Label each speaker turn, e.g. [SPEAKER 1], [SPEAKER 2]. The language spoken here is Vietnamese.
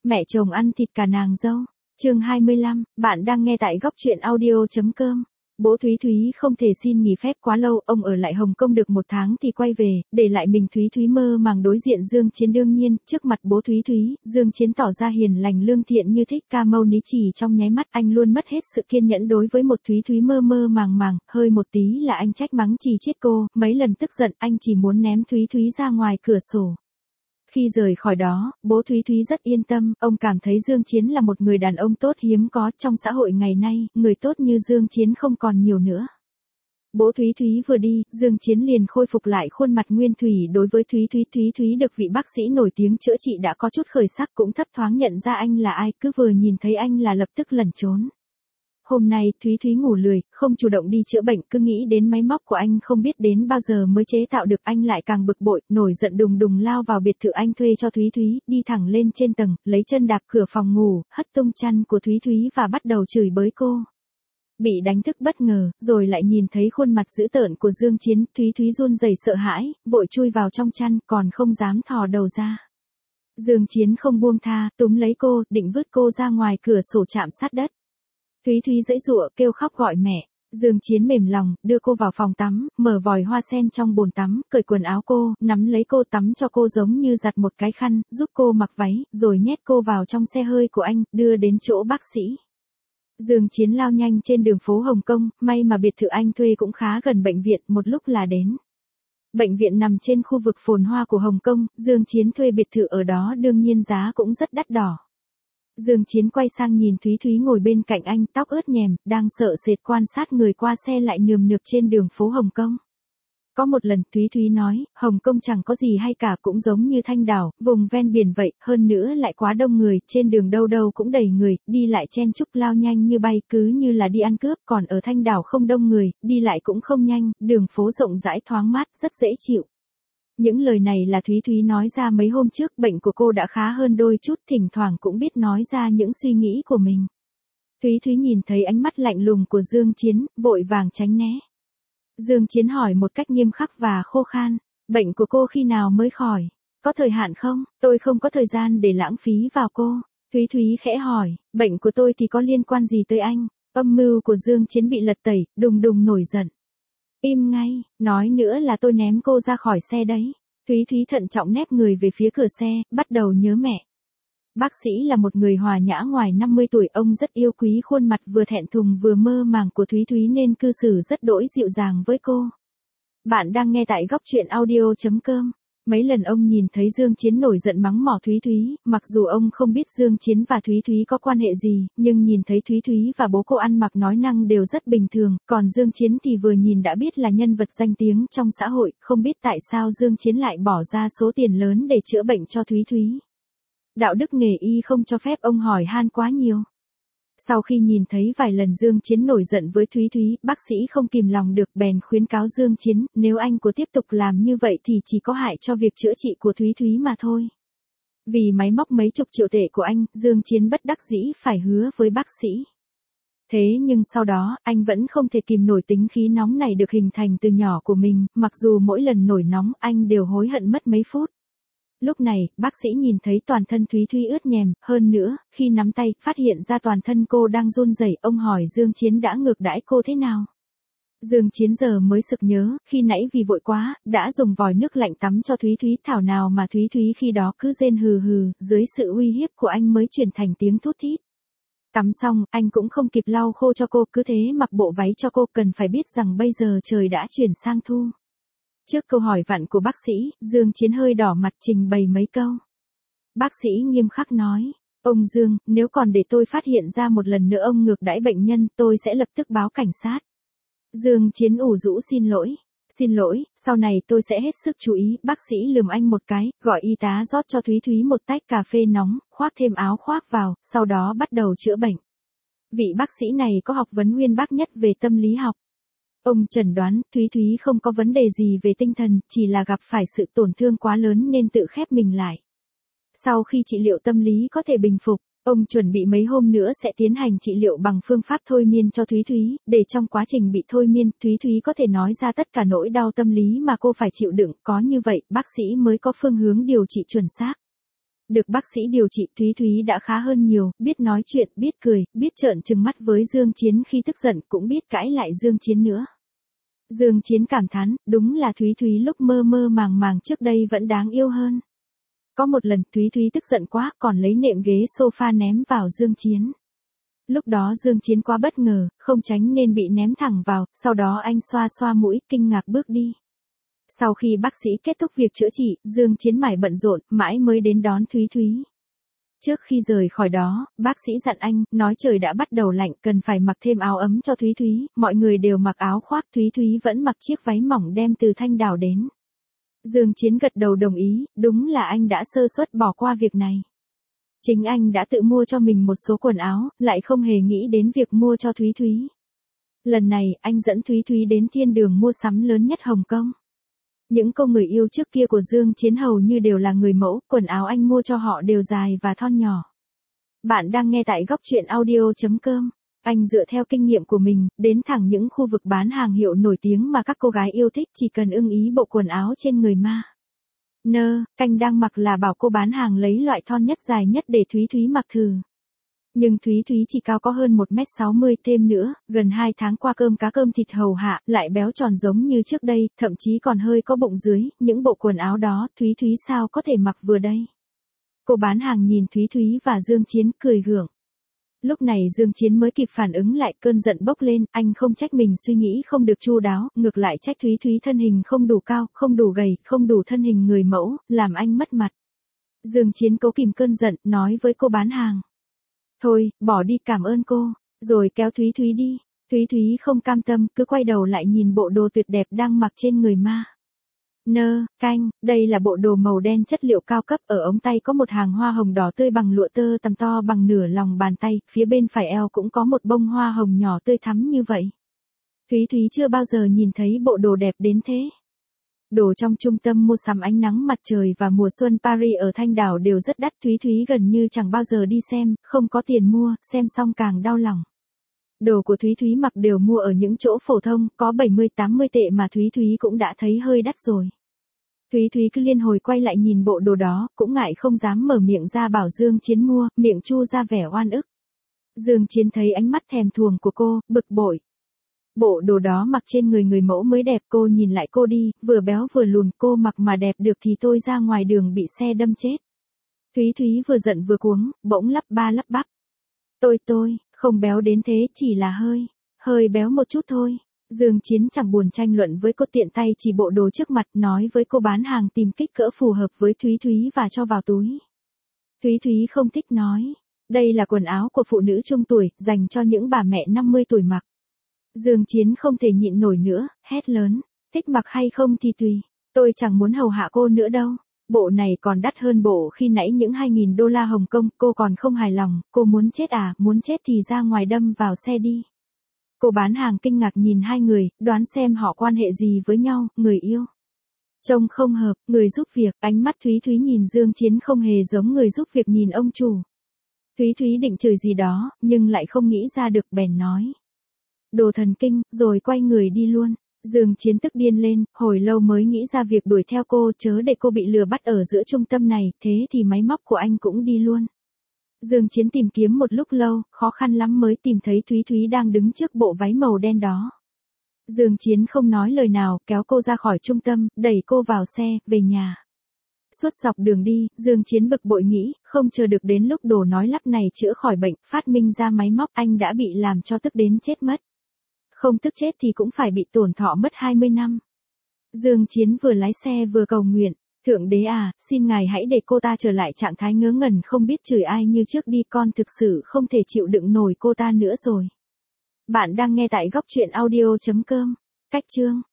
[SPEAKER 1] Mẹ chồng ăn thịt cả nàng dâu. Chương 25, bạn đang nghe tại góc truyện audio.com. Bố Thúy Thúy không thể xin nghỉ phép quá lâu, ông ở lại Hồng Kông được 1 tháng thì quay về, để lại mình Thúy Thúy mơ màng đối diện Dương Chiến. Đương nhiên, trước mặt bố Thúy Thúy, Dương Chiến tỏ ra hiền lành lương thiện như thích ca mâu ní chỉ trong nháy mắt. Anh luôn mất hết sự kiên nhẫn đối với một Thúy Thúy mơ mơ màng màng, hơi một tí là anh trách mắng chỉ chiết cô, mấy lần tức giận anh chỉ muốn ném Thúy Thúy ra ngoài cửa sổ. Khi rời khỏi đó, bố Thúy Thúy rất yên tâm, ông cảm thấy Dương Chiến là một người đàn ông tốt hiếm có trong xã hội ngày nay, người tốt như Dương Chiến không còn nhiều nữa. Bố Thúy Thúy vừa đi, Dương Chiến liền khôi phục lại khuôn mặt nguyên thủy đối với Thúy Thúy. Thúy Thúy được vị bác sĩ nổi tiếng chữa trị đã có chút khởi sắc, cũng thấp thoáng nhận ra anh là ai, cứ vừa nhìn thấy anh là lập tức lẩn trốn. Hôm nay, Thúy Thúy ngủ lười, không chủ động đi chữa bệnh, cứ nghĩ đến máy móc của anh không biết đến bao giờ mới chế tạo được. Anh lại càng bực bội, nổi giận đùng đùng lao vào biệt thự anh thuê cho Thúy Thúy, đi thẳng lên trên tầng, lấy chân đạp cửa phòng ngủ, hất tung chăn của Thúy Thúy và bắt đầu chửi bới cô. Bị đánh thức bất ngờ, rồi lại nhìn thấy khuôn mặt dữ tợn của Dương Chiến, Thúy Thúy run rẩy sợ hãi, vội chui vào trong chăn, còn không dám thò đầu ra. Dương Chiến không buông tha, túm lấy cô, định vứt cô ra ngoài cửa sổ chạm sát đất. Thúy Thúy giãy giụa kêu khóc gọi mẹ. Dương Chiến mềm lòng, đưa cô vào phòng tắm, mở vòi hoa sen trong bồn tắm, cởi quần áo cô, nắm lấy cô tắm cho cô giống như giặt một cái khăn, giúp cô mặc váy, rồi nhét cô vào trong xe hơi của anh, đưa đến chỗ bác sĩ. Dương Chiến lao nhanh trên đường phố Hồng Kông, may mà biệt thự anh thuê cũng khá gần bệnh viện, một lúc là đến. Bệnh viện nằm trên khu vực phồn hoa của Hồng Kông, Dương Chiến thuê biệt thự ở đó đương nhiên giá cũng rất đắt đỏ. Dương Chiến quay sang nhìn Thúy Thúy ngồi bên cạnh anh, tóc ướt nhèm, đang sợ sệt quan sát người qua xe lại nườm nượp trên đường phố Hồng Kông. Có một lần, Thúy Thúy nói, Hồng Kông chẳng có gì hay cả, cũng giống như Thanh Đảo, vùng ven biển vậy, hơn nữa lại quá đông người, trên đường đâu đâu cũng đầy người, đi lại chen chúc lao nhanh như bay, cứ như là đi ăn cướp, còn ở Thanh Đảo không đông người, đi lại cũng không nhanh, đường phố rộng rãi thoáng mát, rất dễ chịu. Những lời này là Thúy Thúy nói ra mấy hôm trước, bệnh của cô đã khá hơn đôi chút, thỉnh thoảng cũng biết nói ra những suy nghĩ của mình. Thúy Thúy nhìn thấy ánh mắt lạnh lùng của Dương Chiến, vội vàng tránh né. Dương Chiến hỏi một cách nghiêm khắc và khô khan, bệnh của cô khi nào mới khỏi? Có thời hạn không? Tôi không có thời gian để lãng phí vào cô. Thúy Thúy khẽ hỏi, bệnh của tôi thì có liên quan gì tới anh? Âm mưu của Dương Chiến bị lật tẩy, đùng đùng nổi giận. Im ngay, nói nữa là tôi ném cô ra khỏi xe đấy. Thúy Thúy thận trọng nép người về phía cửa xe, bắt đầu nhớ mẹ. Bác sĩ là một người hòa nhã ngoài 50 tuổi, ông rất yêu quý khuôn mặt vừa thẹn thùng vừa mơ màng của Thúy Thúy nên cư xử rất đỗi dịu dàng với cô. Bạn đang nghe tại góc truyện audio.com. Mấy lần ông nhìn thấy Dương Chiến nổi giận mắng mỏ Thúy Thúy, mặc dù ông không biết Dương Chiến và Thúy Thúy có quan hệ gì, nhưng nhìn thấy Thúy Thúy và bố cô ăn mặc nói năng đều rất bình thường, còn Dương Chiến thì vừa nhìn đã biết là nhân vật danh tiếng trong xã hội, không biết tại sao Dương Chiến lại bỏ ra số tiền lớn để chữa bệnh cho Thúy Thúy. Đạo đức nghề y không cho phép ông hỏi han quá nhiều. Sau khi nhìn thấy vài lần Dương Chiến nổi giận với Thúy Thúy, bác sĩ không kìm lòng được bèn khuyến cáo Dương Chiến, nếu anh có tiếp tục làm như vậy thì chỉ có hại cho việc chữa trị của Thúy Thúy mà thôi. Vì máy móc mấy chục triệu tệ của anh, Dương Chiến bất đắc dĩ phải hứa với bác sĩ. Thế nhưng sau đó, anh vẫn không thể kìm nổi tính khí nóng này được hình thành từ nhỏ của mình, mặc dù mỗi lần nổi nóng anh đều hối hận mất mấy phút. Lúc này, bác sĩ nhìn thấy toàn thân Thúy Thúy ướt nhèm, hơn nữa, khi nắm tay, phát hiện ra toàn thân cô đang run rẩy, ông hỏi Dương Chiến đã ngược đãi cô thế nào. Dương Chiến giờ mới sực nhớ, khi nãy vì vội quá, đã dùng vòi nước lạnh tắm cho Thúy Thúy, thảo nào mà Thúy Thúy khi đó cứ rên hừ hừ, dưới sự uy hiếp của anh mới chuyển thành tiếng thút thít. Tắm xong, anh cũng không kịp lau khô cho cô, cứ thế mặc bộ váy cho cô, cần phải biết rằng bây giờ trời đã chuyển sang thu. Trước câu hỏi vặn của bác sĩ, Dương Chiến hơi đỏ mặt trình bày mấy câu. Bác sĩ nghiêm khắc nói, ông Dương, nếu còn để tôi phát hiện ra một lần nữa ông ngược đãi bệnh nhân, tôi sẽ lập tức báo cảnh sát. Dương Chiến ủ rũ xin lỗi, sau này tôi sẽ hết sức chú ý. Bác sĩ lườm anh một cái, gọi y tá rót cho Thúy Thúy một tách cà phê nóng, khoác thêm áo khoác vào, sau đó bắt đầu chữa bệnh. Vị bác sĩ này có học vấn uyên bác nhất về tâm lý học. Ông chẩn đoán, Thúy Thúy không có vấn đề gì về tinh thần, chỉ là gặp phải sự tổn thương quá lớn nên tự khép mình lại. Sau khi trị liệu tâm lý có thể bình phục, ông chuẩn bị mấy hôm nữa sẽ tiến hành trị liệu bằng phương pháp thôi miên cho Thúy Thúy, để trong quá trình bị thôi miên, Thúy Thúy có thể nói ra tất cả nỗi đau tâm lý mà cô phải chịu đựng, có như vậy, bác sĩ mới có phương hướng điều trị chuẩn xác. Được bác sĩ điều trị, Thúy Thúy đã khá hơn nhiều, biết nói chuyện, biết cười, biết trợn trừng mắt với Dương Chiến khi tức giận, cũng biết cãi lại Dương Chiến nữa. Dương Chiến cảm thán, đúng là Thúy Thúy lúc mơ mơ màng màng trước đây vẫn đáng yêu hơn. Có một lần Thúy Thúy tức giận quá, còn lấy nệm ghế sofa ném vào Dương Chiến. Lúc đó Dương Chiến quá bất ngờ, không tránh nên bị ném thẳng vào, sau đó anh xoa xoa mũi, kinh ngạc bước đi. Sau khi bác sĩ kết thúc việc chữa trị, Dương Chiến mải bận rộn, mãi mới đến đón Thúy Thúy. Trước khi rời khỏi đó, bác sĩ dặn anh, nói trời đã bắt đầu lạnh, cần phải mặc thêm áo ấm cho Thúy Thúy, mọi người đều mặc áo khoác, Thúy Thúy vẫn mặc chiếc váy mỏng đem từ Thanh Đảo đến. Dương Chiến gật đầu đồng ý, đúng là anh đã sơ suất bỏ qua việc này. Chính anh đã tự mua cho mình một số quần áo, lại không hề nghĩ đến việc mua cho Thúy Thúy. Lần này, anh dẫn Thúy Thúy đến thiên đường mua sắm lớn nhất Hồng Kông. Những cô người yêu trước kia của Dương Chiến hầu như đều là người mẫu, quần áo anh mua cho họ đều dài và thon nhỏ. Bạn đang nghe tại góc truyện audio.com. Anh dựa theo kinh nghiệm của mình, đến thẳng những khu vực bán hàng hiệu nổi tiếng mà các cô gái yêu thích, chỉ cần ưng ý bộ quần áo trên người ma. Canh đang mặc là bảo cô bán hàng lấy loại thon nhất dài nhất để Thúy Thúy mặc thử. Nhưng Thúy Thúy chỉ cao có hơn 1m60, thêm nữa, gần 2 tháng qua cơm cá cơm thịt hầu hạ, lại béo tròn giống như trước đây, thậm chí còn hơi có bụng dưới, những bộ quần áo đó, Thúy Thúy sao có thể mặc vừa đây. Cô bán hàng nhìn Thúy Thúy và Dương Chiến cười gượng. Lúc này Dương Chiến mới kịp phản ứng lại, cơn giận bốc lên, anh không trách mình suy nghĩ không được chu đáo, ngược lại trách Thúy Thúy thân hình không đủ cao, không đủ gầy, không đủ thân hình người mẫu, làm anh mất mặt. Dương Chiến cố kìm cơn giận, nói với cô bán hàng. Thôi, bỏ đi, cảm ơn cô, rồi kéo Thúy Thúy đi. Thúy Thúy không cam tâm, cứ quay đầu lại nhìn bộ đồ tuyệt đẹp đang mặc trên người ma. Đây là bộ đồ màu đen chất liệu cao cấp, ở ống tay có một hàng hoa hồng đỏ tươi bằng lụa tơ tằm to bằng nửa lòng bàn tay, phía bên phải eo cũng có một bông hoa hồng nhỏ tươi thắm như vậy. Thúy Thúy chưa bao giờ nhìn thấy bộ đồ đẹp đến thế. Đồ trong trung tâm mua sắm ánh nắng mặt trời và mùa xuân Paris ở Thanh Đảo đều rất đắt, Thúy Thúy gần như chẳng bao giờ đi xem, không có tiền mua, xem xong càng đau lòng. Đồ của Thúy Thúy mặc đều mua ở những chỗ phổ thông, có 70-80 tệ mà Thúy Thúy cũng đã thấy hơi đắt rồi. Thúy Thúy cứ liên hồi quay lại nhìn bộ đồ đó, cũng ngại không dám mở miệng ra bảo Dương Chiến mua, miệng chu ra vẻ oan ức. Dương Chiến thấy ánh mắt thèm thuồng của cô, bực bội. Bộ đồ đó mặc trên người người mẫu mới đẹp, cô nhìn lại cô đi, vừa béo vừa lùn, cô mặc mà đẹp được thì tôi ra ngoài đường bị xe đâm chết. Thúy Thúy vừa giận vừa cuống, bỗng lắp ba lắp bắp. Tôi, không béo đến thế, chỉ là hơi béo một chút thôi. Dương Chiến chẳng buồn tranh luận với cô, tiện tay chỉ bộ đồ trước mặt, nói với cô bán hàng tìm kích cỡ phù hợp với Thúy Thúy và cho vào túi. Thúy Thúy không thích nói, đây là quần áo của phụ nữ trung tuổi, dành cho những bà mẹ 50 tuổi mặc. Dương Chiến không thể nhịn nổi nữa, hét lớn, thích mặc hay không thì tùy, tôi chẳng muốn hầu hạ cô nữa đâu. Bộ này còn đắt hơn bộ khi nãy những 2.000 đô la Hồng Kông, cô còn không hài lòng, cô muốn chết à, muốn chết thì ra ngoài đâm vào xe đi. Cô bán hàng kinh ngạc nhìn hai người, đoán xem họ quan hệ gì với nhau, người yêu. Trông không hợp, người giúp việc, ánh mắt Thúy Thúy nhìn Dương Chiến không hề giống người giúp việc nhìn ông chủ. Thúy Thúy định chửi gì đó, nhưng lại không nghĩ ra được, bèn nói. Đồ thần kinh, rồi quay người đi luôn. Dương Chiến tức điên lên, hồi lâu mới nghĩ ra việc đuổi theo cô, chớ để cô bị lừa bắt ở giữa trung tâm này, thế thì máy móc của anh cũng đi luôn. Dương Chiến tìm kiếm một lúc lâu, khó khăn lắm mới tìm thấy Thúy Thúy đang đứng trước bộ váy màu đen đó. Dương Chiến không nói lời nào, kéo cô ra khỏi trung tâm, đẩy cô vào xe, về nhà. Suốt dọc đường đi, Dương Chiến bực bội nghĩ, không chờ được đến lúc đồ nói lắp này chữa khỏi bệnh, phát minh ra máy móc, anh đã bị làm cho tức đến chết mất. Không tức chết thì cũng phải bị tổn thọ mất 20 năm. Dương Chiến vừa lái xe vừa cầu nguyện, Thượng Đế à, xin Ngài hãy để cô ta trở lại trạng thái ngớ ngẩn không biết chửi ai như trước đi, con thực sự không thể chịu đựng nổi cô ta nữa rồi. Bạn đang nghe tại góc truyện audio.com. Cách chương